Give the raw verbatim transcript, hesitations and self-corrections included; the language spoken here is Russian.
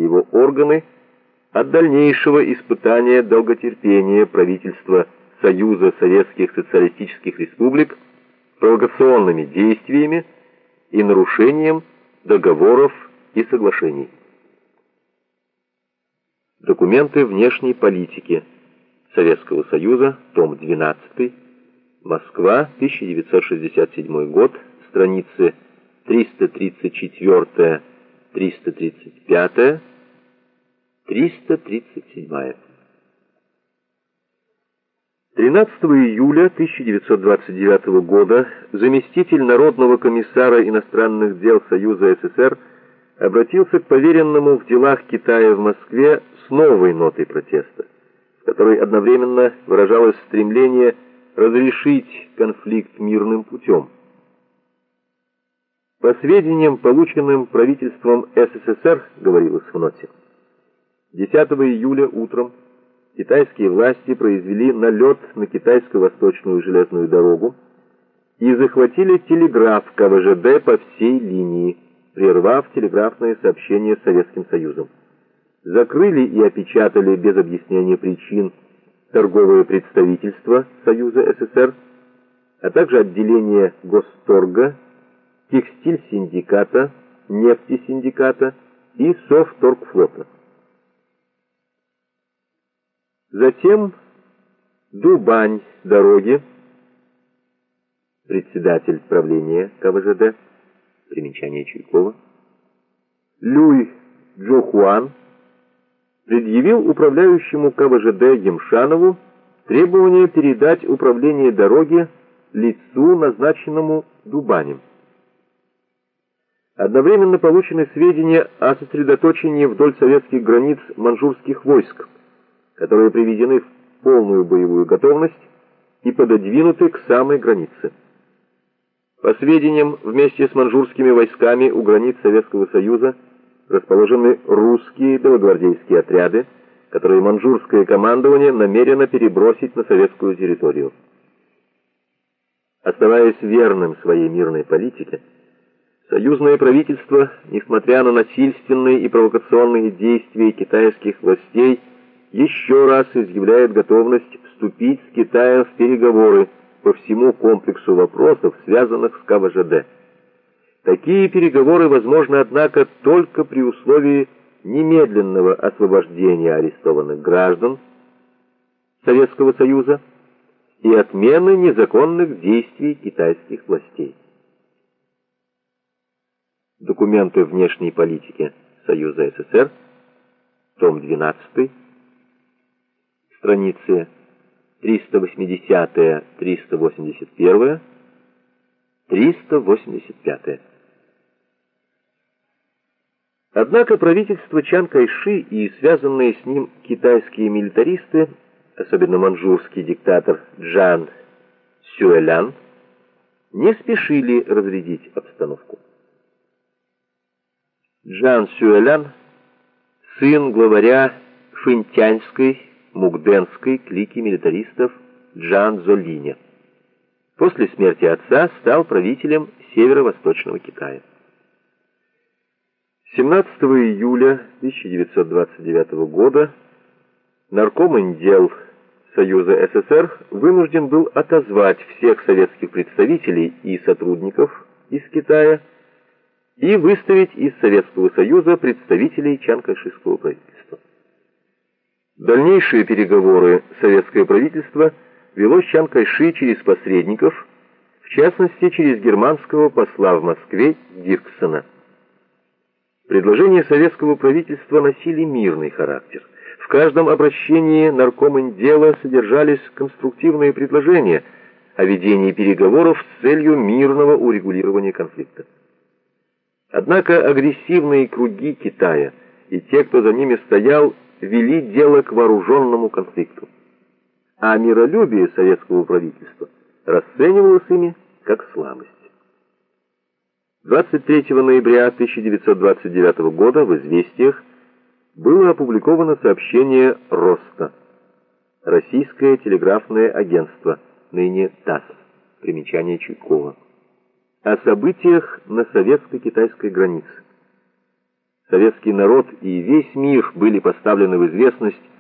его органы от дальнейшего испытания долготерпения правительства Союза Советских Социалистических Республик провокационными действиями и нарушением договоров и соглашений. Документы внешней политики Советского Союза, том двенадцатый, Москва, тысяча девятьсот шестьдесят седьмой год, страницы триста тридцать четыре — триста тридцать пять, триста тридцать семь. тринадцатого июля тысяча девятьсот двадцать девятого года заместитель Народного комиссара иностранных дел Союза СССР обратился к поверенному в делах Китая в Москве с новой нотой протеста, в которой одновременно выражалось стремление разрешить конфликт мирным путем. По сведениям, полученным правительством СССР, говорилось в ноте, десятого июля утром китайские власти произвели налет на китайско-восточную железную дорогу и захватили телеграф КВЖД по всей линии, прервав телеграфные сообщения с Советским Союзом. Закрыли и опечатали без объяснения причин торговое представительство Союза СССР, а также отделение Госторга, текстиль-синдиката, нефтесиндиката и Совторгфлота. Затем Дубань дороги, председатель правления КВЖД, примечание Чуйкова, Люй Джохуан предъявил управляющему КВЖД Емшанову требование передать управление дороги лицу, назначенному Дубанем. Одновременно получены сведения о сосредоточении вдоль советских границ маньчжурских войск, которые приведены в полную боевую готовность и пододвинуты к самой границе. По сведениям, вместе с маньчжурскими войсками у границ Советского Союза расположены русские белогвардейские отряды, которые маньчжурское командование намерено перебросить на советскую территорию. Оставаясь верным своей мирной политике, союзное правительство, несмотря на насильственные и провокационные действия китайских властей, еще раз изъявляет готовность вступить с Китаем в переговоры по всему комплексу вопросов, связанных с КВЖД. Такие переговоры возможны, однако, только при условии немедленного освобождения арестованных граждан Советского Союза и отмены незаконных действий китайских властей. Документы внешней политики Союза СССР, том двенадцатый, страницы триста восемьдесят — триста восемьдесят один, триста восемьдесят пять. Однако правительство Чан Кайши и связанные с ним китайские милитаристы, особенно маньчжурский диктатор Чжан Сюэлян, не спешили разрядить обстановку. Чжан Сюэлян, сын главаря фэнтяньской мукденской клики милитаристов Чжан Цзолиня, после смерти отца стал правителем северо-восточного Китая. семнадцатого июля тысяча девятьсот двадцать девятого года Наркоминдел Союза СССР вынужден был отозвать всех советских представителей и сотрудников из Китая и выставить из Советского Союза представителей чанкайшистского правительства. Дальнейшие переговоры советское правительство вело с Чан Кайши через посредников, в частности через германского посла в Москве Дирксена. Предложения советского правительства носили мирный характер. В каждом обращении Наркоминдела содержались конструктивные предложения о ведении переговоров с целью мирного урегулирования конфликта. Однако агрессивные круги Китая и те, кто за ними стоял, вели дело к вооруженному конфликту, а миролюбие советского правительства расценивалось ими как слабость. двадцать третьего ноября тысяча девятьсот двадцать девятого года в «Известиях» было опубликовано сообщение РОСТа, Российское телеграфное агентство, ныне ТАСС, примечание Чуйкова, о событиях на советско-китайской границе. Советский народ и весь мир были поставлены в известность